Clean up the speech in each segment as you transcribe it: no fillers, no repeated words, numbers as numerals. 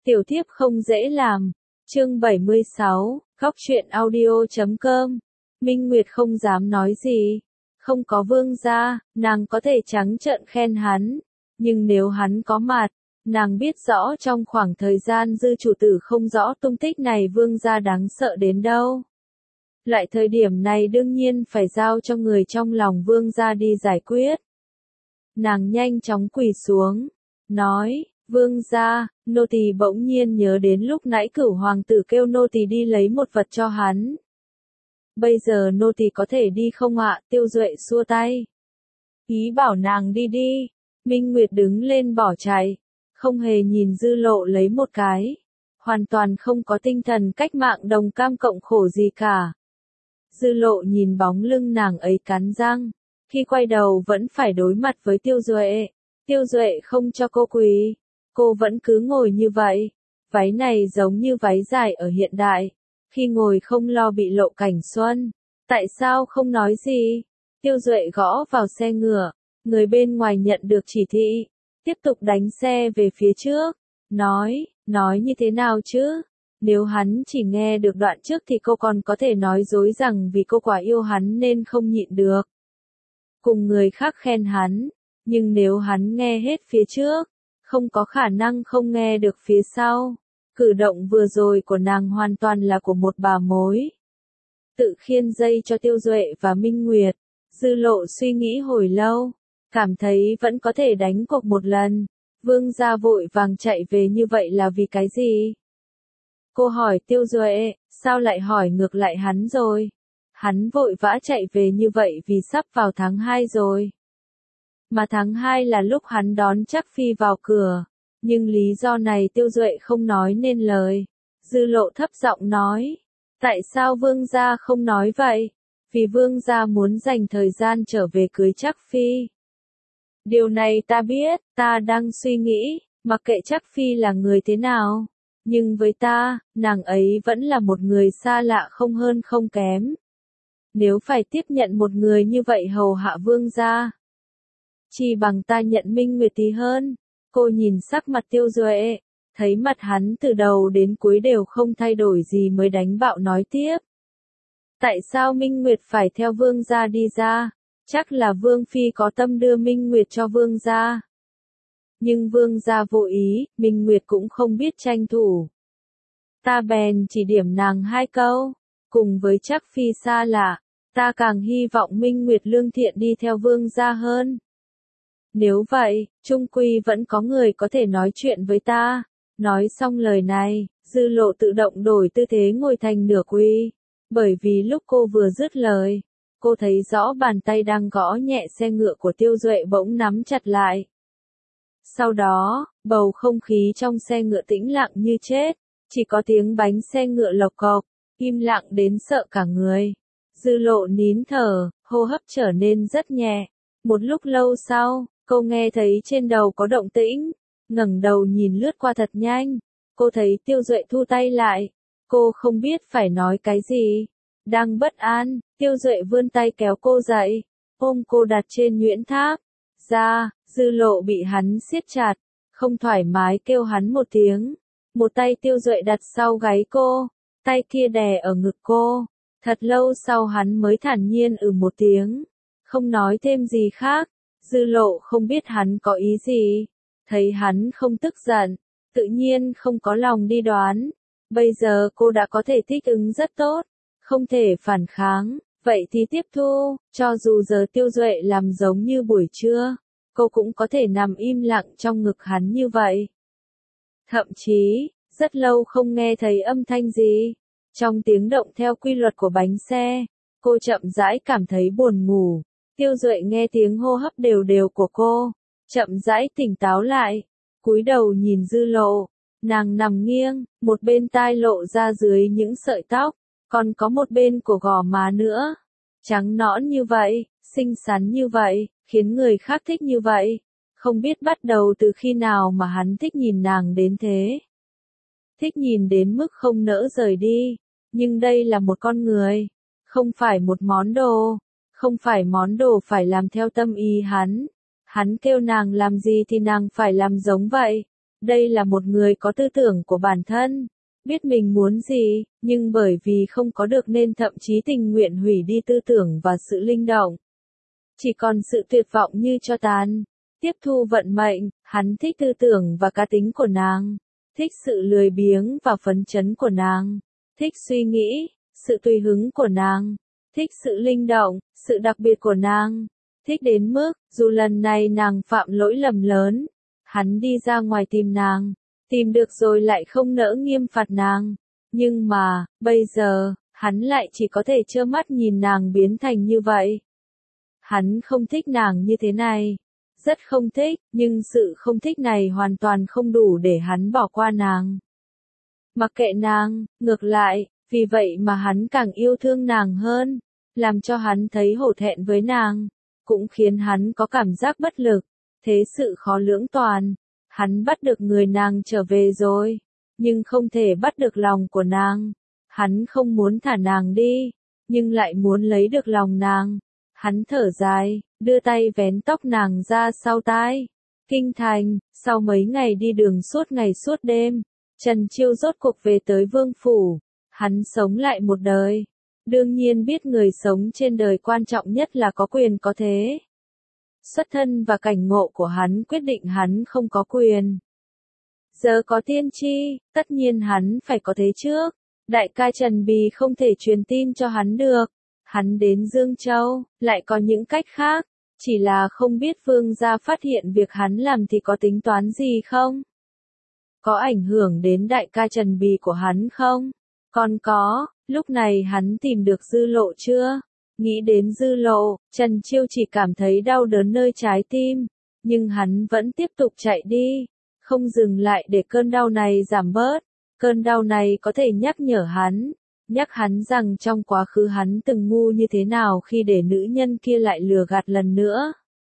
Tiểu thiếp không dễ làm. Chương 76, Góc truyện audio.com. Minh Nguyệt không dám nói gì. Không có vương gia, nàng có thể trắng trợn khen hắn. Nhưng nếu hắn có mặt, nàng biết rõ trong khoảng thời gian dư chủ tử không rõ tung tích này vương gia đáng sợ đến đâu. Lại thời điểm này đương nhiên phải giao cho người trong lòng vương gia đi giải quyết. Nàng nhanh chóng quỳ xuống, nói, vương gia, nô tỳ bỗng nhiên nhớ đến lúc nãy Cửu hoàng tử kêu nô tỳ đi lấy một vật cho hắn. Bây giờ nô tỳ có thể đi không ạ? Tiêu Duệ xua tay. Ý bảo nàng đi đi. Minh Nguyệt đứng lên bỏ chạy, không hề nhìn Dư Lộ lấy một cái. Hoàn toàn không có tinh thần cách mạng đồng cam cộng khổ gì cả. Dư Lộ nhìn bóng lưng nàng ấy cắn răng. Khi quay đầu vẫn phải đối mặt với Tiêu Duệ. Tiêu Duệ không cho cô quỳ. Cô vẫn cứ ngồi như vậy. Váy này giống như váy dài ở hiện đại. Khi ngồi không lo bị lộ cảnh xuân. Tại sao không nói gì? Tiêu Duệ gõ vào xe ngựa. Người bên ngoài nhận được chỉ thị. Tiếp tục đánh xe về phía trước. Nói như thế nào chứ? Nếu hắn chỉ nghe được đoạn trước thì cô còn có thể nói dối rằng vì cô quá yêu hắn nên không nhịn được. Cùng người khác khen hắn. Nhưng nếu hắn nghe hết phía trước, không có khả năng không nghe được phía sau. Cử động vừa rồi của nàng hoàn toàn là của một bà mối. Tự khiên dây cho Tiêu Duệ và Minh Nguyệt. Dư Lộ suy nghĩ hồi lâu. Cảm thấy vẫn có thể đánh cuộc một lần. Vương gia vội vàng chạy về như vậy là vì cái gì? Cô hỏi Tiêu Duệ, sao lại hỏi ngược lại hắn rồi? Hắn vội vã chạy về như vậy vì sắp vào tháng 2 rồi. Mà tháng 2 là lúc hắn đón Trác Phi vào cửa. Nhưng lý do này Tiêu Duệ không nói nên lời. Dư Lộ thấp giọng nói. Tại sao vương gia không nói vậy? Vì vương gia muốn dành thời gian trở về cưới Trác Phi. Điều này ta biết, ta đang suy nghĩ, mặc kệ Trác Phi là người thế nào. Nhưng với ta, nàng ấy vẫn là một người xa lạ không hơn không kém. Nếu phải tiếp nhận một người như vậy hầu hạ vương gia, chỉ bằng ta nhận Minh Nguyệt thì hơn. Cô nhìn sắc mặt Tiêu Duệ, thấy mặt hắn từ đầu đến cuối đều không thay đổi gì mới đánh bạo nói tiếp. Tại sao Minh Nguyệt phải theo vương gia đi ra? Chắc là vương phi có tâm đưa Minh Nguyệt cho vương gia. Nhưng vương gia vô ý, Minh Nguyệt cũng không biết tranh thủ. Ta bèn chỉ điểm nàng 2 câu, cùng với Trác Phi xa lạ, ta càng hy vọng Minh Nguyệt lương thiện đi theo vương gia hơn. Nếu vậy, chung quy vẫn có người có thể nói chuyện với ta. Nói xong lời này, Dư Lộ tự động đổi tư thế ngồi thành nửa quỳ. Bởi vì lúc cô vừa dứt lời, cô thấy rõ bàn tay đang gõ nhẹ xe ngựa của Tiêu Duệ bỗng nắm chặt lại. Sau đó, bầu không khí trong xe ngựa tĩnh lặng như chết, chỉ có tiếng bánh xe ngựa lộc cộc, im lặng đến sợ cả người. Dư Lộ nín thở, hô hấp trở nên rất nhẹ. Một lúc lâu sau, cô nghe thấy trên đầu có động tĩnh, ngẩng đầu nhìn lướt qua thật nhanh. Cô thấy Tiêu Duệ thu tay lại. Cô không biết phải nói cái gì. Đang bất an, Tiêu Duệ vươn tay kéo cô dậy, ôm cô đặt trên nhuyễn tháp. Dư Lộ bị hắn siết chặt, không thoải mái kêu hắn một tiếng. Một tay Tiêu Duệ đặt sau gáy cô, tay kia đè ở ngực cô. Thật lâu sau hắn mới thản nhiên một tiếng, không nói thêm gì khác. Dư Lộ không biết hắn có ý gì, thấy hắn không tức giận, tự nhiên không có lòng đi đoán. Bây giờ cô đã có thể thích ứng rất tốt, không thể phản kháng, vậy thì tiếp thu, cho dù giờ Tiêu Duệ làm giống như buổi trưa, cô cũng có thể nằm im lặng trong ngực hắn như vậy. Thậm chí, rất lâu không nghe thấy âm thanh gì. Trong tiếng động theo quy luật của bánh xe, cô chậm rãi cảm thấy buồn ngủ. Tiêu Duệ nghe tiếng hô hấp đều đều của cô, chậm rãi tỉnh táo lại, cúi đầu nhìn Dư Lộ, nàng nằm nghiêng, một bên tai lộ ra dưới những sợi tóc, còn có một bên của gò má nữa, trắng nõn như vậy, xinh xắn như vậy, khiến người khác thích như vậy. Không biết bắt đầu từ khi nào mà hắn thích nhìn nàng đến thế. Thích nhìn đến mức không nỡ rời đi, nhưng đây là một con người, không phải một món đồ. Không phải món đồ phải làm theo tâm ý hắn. Hắn kêu nàng làm gì thì nàng phải làm giống vậy. Đây là một người có tư tưởng của bản thân, biết mình muốn gì, nhưng bởi vì không có được nên thậm chí tình nguyện hủy đi tư tưởng và sự linh động. Chỉ còn sự tuyệt vọng như tro tàn. Tiếp thu vận mệnh, hắn thích tư tưởng và cá tính của nàng, thích sự lười biếng và phấn chấn của nàng, thích suy nghĩ, sự tùy hứng của nàng, thích sự linh động, sự đặc biệt của nàng, thích đến mức, dù lần này nàng phạm lỗi lầm lớn, hắn đi ra ngoài tìm nàng, tìm được rồi lại không nỡ nghiêm phạt nàng, nhưng mà, bây giờ, hắn lại chỉ có thể trơ mắt nhìn nàng biến thành như vậy. Hắn không thích nàng như thế này. Rất không thích, nhưng sự không thích này hoàn toàn không đủ để hắn bỏ qua nàng. Mặc kệ nàng, ngược lại, vì vậy mà hắn càng yêu thương nàng hơn, làm cho hắn thấy hổ thẹn với nàng, cũng khiến hắn có cảm giác bất lực, thế sự khó lưỡng toàn. Hắn bắt được người nàng trở về rồi, nhưng không thể bắt được lòng của nàng. Hắn không muốn thả nàng đi, nhưng lại muốn lấy được lòng nàng. Hắn thở dài, đưa tay vén tóc nàng ra sau tai. Kinh thành, sau mấy ngày đi đường suốt ngày suốt đêm, Trần Chiêu rốt cuộc về tới vương phủ. Hắn sống lại một đời. Đương nhiên biết người sống trên đời quan trọng nhất là có quyền có thế. Xuất thân và cảnh ngộ của hắn quyết định hắn không có quyền. Giờ có tiên tri, tất nhiên hắn phải có thế trước. Đại ca Trần Bì không thể truyền tin cho hắn được. Hắn đến Dương Châu, lại có những cách khác, chỉ là không biết vương gia phát hiện việc hắn làm thì có tính toán gì không? Có ảnh hưởng đến đại ca Trần Bì của hắn không? Còn có, lúc này hắn tìm được Dư Lộ chưa? Nghĩ đến Dư Lộ, Trần Chiêu chỉ cảm thấy đau đớn nơi trái tim, nhưng hắn vẫn tiếp tục chạy đi, không dừng lại để cơn đau này giảm bớt. Cơn đau này có thể nhắc hắn rằng trong quá khứ hắn từng ngu như thế nào khi để nữ nhân kia lại lừa gạt lần nữa.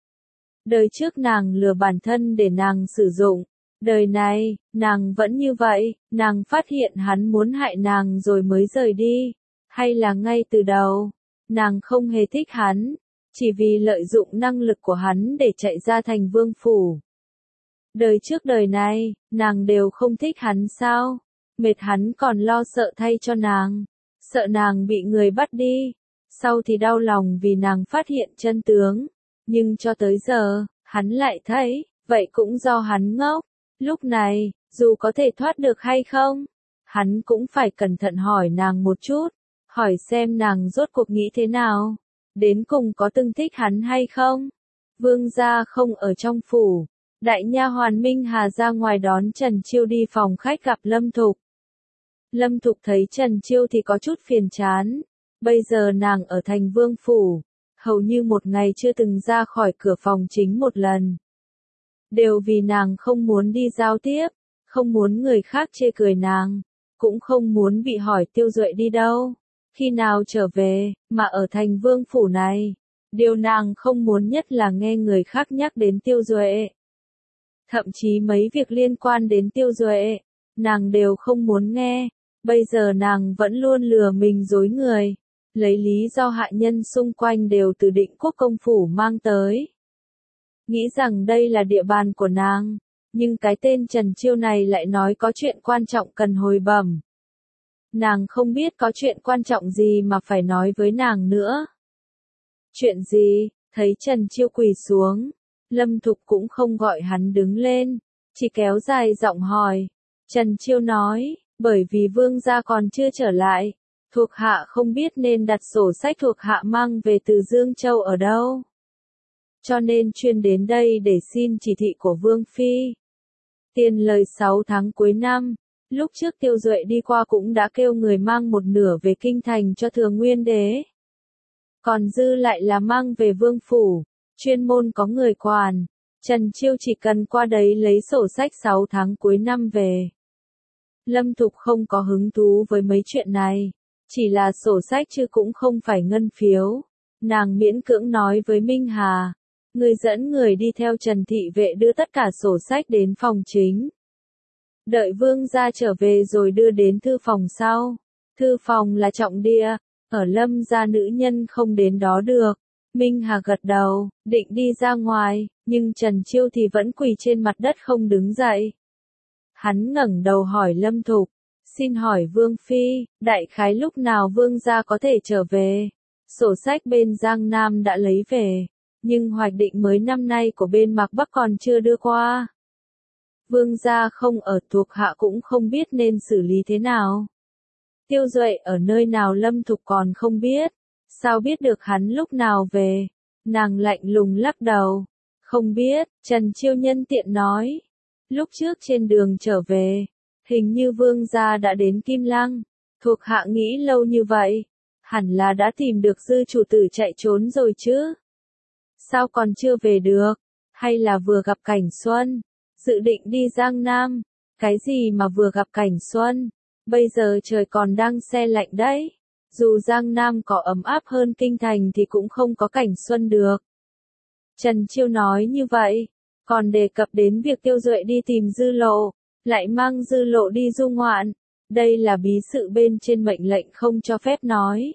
Đời trước nàng lừa bản thân để nàng sử dụng, đời này, nàng vẫn như vậy, nàng phát hiện hắn muốn hại nàng rồi mới rời đi, hay là ngay từ đầu, nàng không hề thích hắn, chỉ vì lợi dụng năng lực của hắn để chạy ra thành vương phủ. Đời trước đời này, nàng đều không thích hắn sao? Mệt hắn còn lo sợ thay cho nàng, sợ nàng bị người bắt đi, sau thì đau lòng vì nàng phát hiện chân tướng, nhưng cho tới giờ, hắn lại thấy, vậy cũng do hắn ngốc, lúc này, dù có thể thoát được hay không, hắn cũng phải cẩn thận hỏi nàng một chút, hỏi xem nàng rốt cuộc nghĩ thế nào, đến cùng có từng thích hắn hay không. Vương gia không ở trong phủ, đại nha hoàn Minh Hà ra ngoài đón Trần Chiêu đi phòng khách gặp Lâm Thục. Lâm Thục thấy Trần Chiêu thì có chút phiền chán. Bây giờ nàng ở thành vương phủ, hầu như một ngày chưa từng ra khỏi cửa phòng chính một lần. Đều vì nàng không muốn đi giao tiếp, không muốn người khác chê cười nàng, cũng không muốn bị hỏi Tiêu Duệ đi đâu, khi nào trở về, mà ở thành vương phủ này. Điều nàng không muốn nhất là nghe người khác nhắc đến Tiêu Duệ. Thậm chí mấy việc liên quan đến Tiêu Duệ, nàng đều không muốn nghe. Bây giờ nàng vẫn luôn lừa mình dối người, lấy lý do hạ nhân xung quanh đều từ Định Quốc công phủ mang tới. Nghĩ rằng đây là địa bàn của nàng, nhưng cái tên Trần Chiêu này lại nói có chuyện quan trọng cần hồi bẩm. Nàng không biết có chuyện quan trọng gì mà phải nói với nàng nữa. Chuyện gì? Thấy Trần Chiêu quỳ xuống, Lâm Thục cũng không gọi hắn đứng lên, chỉ kéo dài giọng hỏi. Trần Chiêu nói, bởi vì vương gia còn chưa trở lại, thuộc hạ không biết nên đặt sổ sách thuộc hạ mang về từ Dương Châu ở đâu. Cho nên chuyên đến đây để xin chỉ thị của Vương Phi. Tiền lời 6 tháng cuối năm, lúc trước Tiêu Duệ đi qua cũng đã kêu người mang một nửa về kinh thành cho Thừa Nguyên Đế. Còn dư lại là mang về Vương Phủ, chuyên môn có người quản. Trần Chiêu chỉ cần qua đấy lấy sổ sách 6 tháng cuối năm về. Lâm Thục không có hứng thú với mấy chuyện này, chỉ là sổ sách chứ cũng không phải ngân phiếu. Nàng miễn cưỡng nói với Minh Hà, người dẫn người đi theo Trần thị vệ đưa tất cả sổ sách đến phòng chính. Đợi vương gia trở về rồi đưa đến thư phòng sau. Thư phòng là trọng địa, ở Lâm gia nữ nhân không đến đó được. Minh Hà gật đầu, định đi ra ngoài, nhưng Trần Chiêu thì vẫn quỳ trên mặt đất không đứng dậy. Hắn ngẩng đầu hỏi Lâm Thục, xin hỏi Vương Phi, đại khái lúc nào Vương gia có thể trở về? Sổ sách bên Giang Nam đã lấy về, nhưng hoạch định mới năm nay của bên Mạc Bắc còn chưa đưa qua. Vương gia không ở, thuộc hạ cũng không biết nên xử lý thế nào. Tiêu Duệ ở nơi nào Lâm Thục còn không biết, sao biết được hắn lúc nào về? Nàng lạnh lùng lắc đầu, không biết. Trần Chiêu nhân tiện nói, lúc trước trên đường trở về, hình như Vương gia đã đến Kim Lăng, thuộc hạ nghĩ lâu như vậy, hẳn là đã tìm được dư chủ tử chạy trốn rồi chứ. Sao còn chưa về được? Hay là vừa gặp cảnh xuân, dự định đi Giang Nam? Cái gì mà vừa gặp cảnh xuân? Bây giờ trời còn đang se lạnh đấy. Dù Giang Nam có ấm áp hơn kinh thành thì cũng không có cảnh xuân được. Trần Chiêu nói như vậy, còn đề cập đến việc Tiêu Duệ đi tìm Dư Lộ, lại mang Dư Lộ đi du ngoạn. Đây là bí sự bên trên mệnh lệnh không cho phép nói.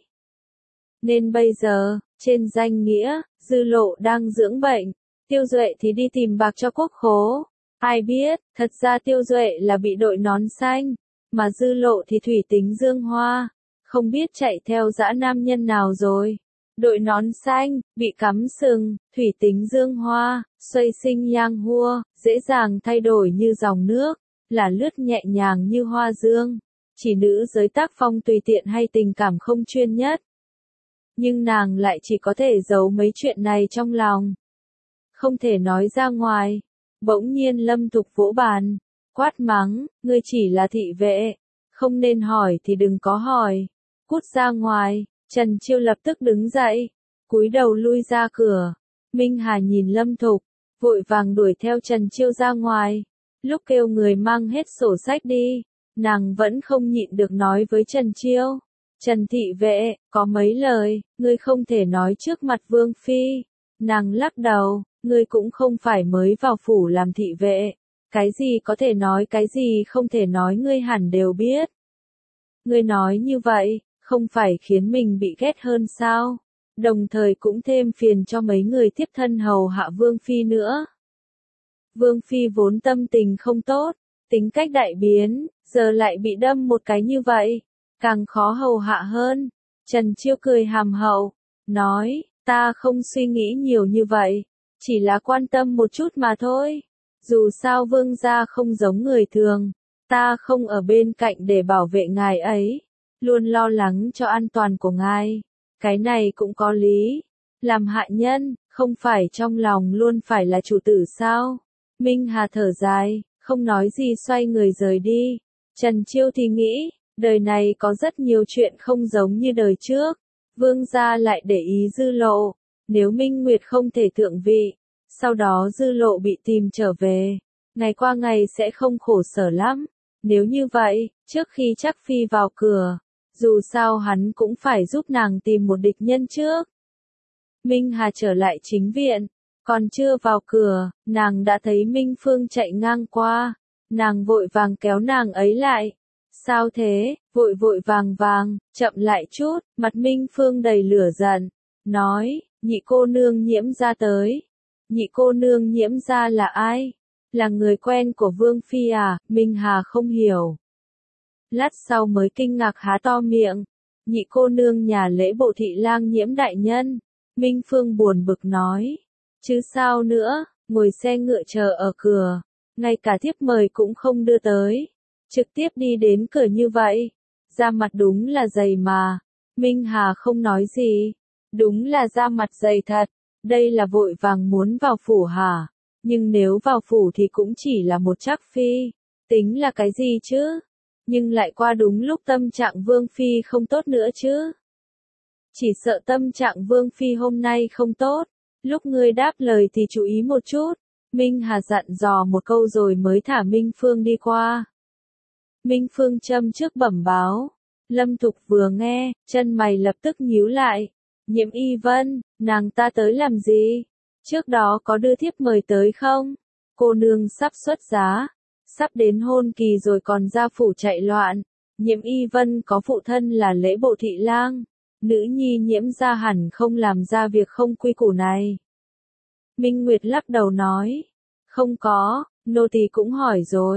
Nên bây giờ, trên danh nghĩa, Dư Lộ đang dưỡng bệnh, Tiêu Duệ thì đi tìm bạc cho quốc khố. Ai biết, thật ra Tiêu Duệ là bị đội nón xanh, mà Dư Lộ thì thủy tính dương hoa, không biết chạy theo dã nam nhân nào rồi. Đội nón xanh, bị cắm sừng, thủy tính dương hoa, xoay sinh yang hua, dễ dàng thay đổi như dòng nước, là lướt nhẹ nhàng như hoa dương. Chỉ nữ giới tác phong tùy tiện hay tình cảm không chuyên nhất. Nhưng nàng lại chỉ có thể giấu mấy chuyện này trong lòng, không thể nói ra ngoài. Bỗng nhiên Lâm Thục vỗ bàn, quát mắng, ngươi chỉ là thị vệ, không nên hỏi thì đừng có hỏi, cút ra ngoài. Trần Chiêu lập tức đứng dậy, cúi đầu lui ra cửa. Minh Hà nhìn Lâm Thục, vội vàng đuổi theo Trần Chiêu ra ngoài. Lúc kêu người mang hết sổ sách đi, nàng vẫn không nhịn được nói với Trần Chiêu, Trần thị vệ, có mấy lời, ngươi không thể nói trước mặt Vương Phi. Nàng lắc đầu, ngươi cũng không phải mới vào phủ làm thị vệ, cái gì có thể nói cái gì không thể nói ngươi hẳn đều biết. Ngươi nói như vậy, không phải khiến mình bị ghét hơn sao? Đồng thời cũng thêm phiền cho mấy người tiếp thân hầu hạ Vương Phi nữa. Vương Phi vốn tâm tình không tốt, tính cách đại biến, giờ lại bị đâm một cái như vậy, càng khó hầu hạ hơn. Trần Chiêu cười hàm hậu, nói, ta không suy nghĩ nhiều như vậy, chỉ là quan tâm một chút mà thôi. Dù sao Vương gia không giống người thường, ta không ở bên cạnh để bảo vệ ngài ấy, luôn lo lắng cho an toàn của ngài. Cái này cũng có lý, làm hạ nhân, không phải trong lòng luôn phải là chủ tử sao? Minh Hà thở dài, không nói gì xoay người rời đi. Trần Chiêu thì nghĩ, đời này có rất nhiều chuyện không giống như đời trước. Vương gia lại để ý Dư Lộ, nếu Minh Nguyệt không thể thượng vị, sau đó Dư Lộ bị tìm trở về, ngày qua ngày sẽ không khổ sở lắm. Nếu như vậy, trước khi Trác Phi vào cửa, dù sao hắn cũng phải giúp nàng tìm một địch nhân trước. Minh Hà trở lại chính viện, còn chưa vào cửa, nàng đã thấy Minh Phương chạy ngang qua, nàng vội vàng kéo nàng ấy lại. Sao thế? Vội vội vàng vàng, chậm lại chút. Mặt Minh Phương đầy lửa giận, nói, nhị cô nương Nhiễm gia tới. Nhị cô nương Nhiễm gia là ai? Là người quen của Vương Phi à? Minh Hà không hiểu. Lát sau mới kinh ngạc há to miệng. Nhị cô nương nhà lễ bộ thị lang Nhiễm đại nhân. Minh Phương buồn bực nói, chứ sao nữa, ngồi xe ngựa chờ ở cửa, ngay cả thiếp mời cũng không đưa tới, trực tiếp đi đến cửa như vậy, da mặt đúng là dày mà. Minh Hà không nói gì, đúng là da mặt dày thật, đây là vội vàng muốn vào phủ hả? Nhưng nếu vào phủ thì cũng chỉ là một Trác Phi, tính là cái gì chứ? Nhưng lại qua đúng lúc tâm trạng Vương Phi không tốt nữa chứ. Chỉ sợ tâm trạng Vương Phi hôm nay không tốt, lúc ngươi đáp lời thì chú ý một chút. Minh Hà dặn dò một câu rồi mới thả Minh Phương đi qua. Minh Phương châm trước bẩm báo. Lâm Thục vừa nghe, chân mày lập tức nhíu lại. Nhiễm Y Vân, nàng ta tới làm gì? Trước đó có đưa thiếp mời tới không? Cô nương sắp xuất giá, sắp đến hôn kỳ rồi còn ra phủ chạy loạn. Nhiễm Y Vân có phụ thân là lễ bộ thị lang. Nữ nhi Nhiễm gia hẳn không làm ra việc không quy củ này. Minh Nguyệt lắc đầu nói, không có, nô tỳ cũng hỏi rồi,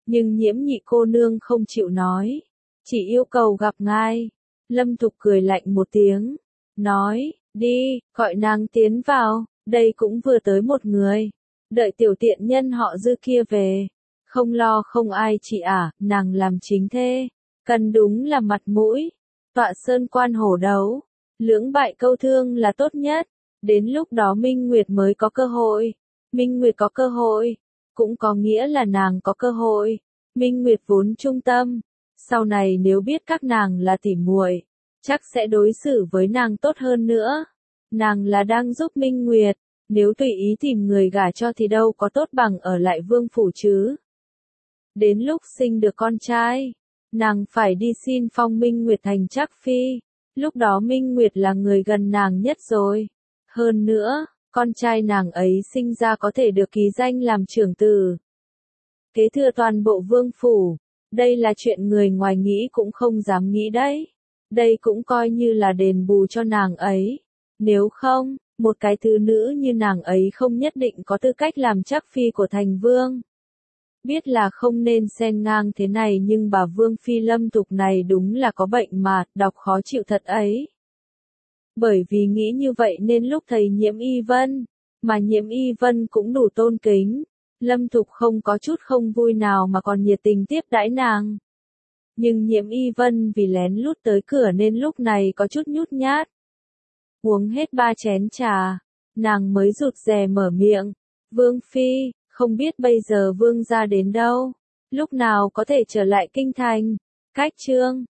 Nhưng Nhiễm Nhị cô nương không chịu nói, chỉ yêu cầu gặp ngài. Lâm Thục cười lạnh một tiếng, nói, đi, gọi nàng tiến vào, đây cũng vừa tới một người. Đợi tiểu tiện nhân họ Dư kia về, không lo không ai chị nàng làm chính thê, cần đúng là mặt mũi. Tọa sơn quan hổ đấu, lưỡng bại câu thương là tốt nhất, đến lúc đó Minh Nguyệt mới có cơ hội. Minh Nguyệt có cơ hội, cũng có nghĩa là nàng có cơ hội. Minh Nguyệt vốn trung tâm, sau này nếu biết các nàng là tỉ muội, chắc sẽ đối xử với nàng tốt hơn nữa. Nàng là đang giúp Minh Nguyệt, nếu tùy ý tìm người gả cho thì đâu có tốt bằng ở lại vương phủ chứ. Đến lúc sinh được con trai, nàng phải đi xin phong Minh Nguyệt thành trác phi, lúc đó Minh Nguyệt là người gần nàng nhất rồi. Hơn nữa, con trai nàng ấy sinh ra có thể được ký danh làm trưởng tử, kế thừa toàn bộ vương phủ. Đây là chuyện người ngoài nghĩ cũng không dám nghĩ đấy. Đây cũng coi như là đền bù cho nàng ấy. Nếu không, một cái thứ nữ như nàng ấy không nhất định có tư cách làm trác phi của thành vương. Biết là không nên xen ngang thế này nhưng bà Vương Phi Lâm Thục này đúng là có bệnh mà, đọc khó chịu thật ấy. Bởi vì nghĩ như vậy nên lúc thấy Nhiễm Y Vân, mà Nhiễm Y Vân cũng đủ tôn kính, Lâm Thục không có chút không vui nào mà còn nhiệt tình tiếp đãi nàng. Nhưng Nhiễm Y Vân vì lén lút tới cửa nên lúc này có chút nhút nhát. Uống hết 3 chén trà, nàng mới rụt rè mở miệng, Vương Phi, không biết bây giờ Vương gia đến đâu, lúc nào có thể trở lại kinh thành. Cách chương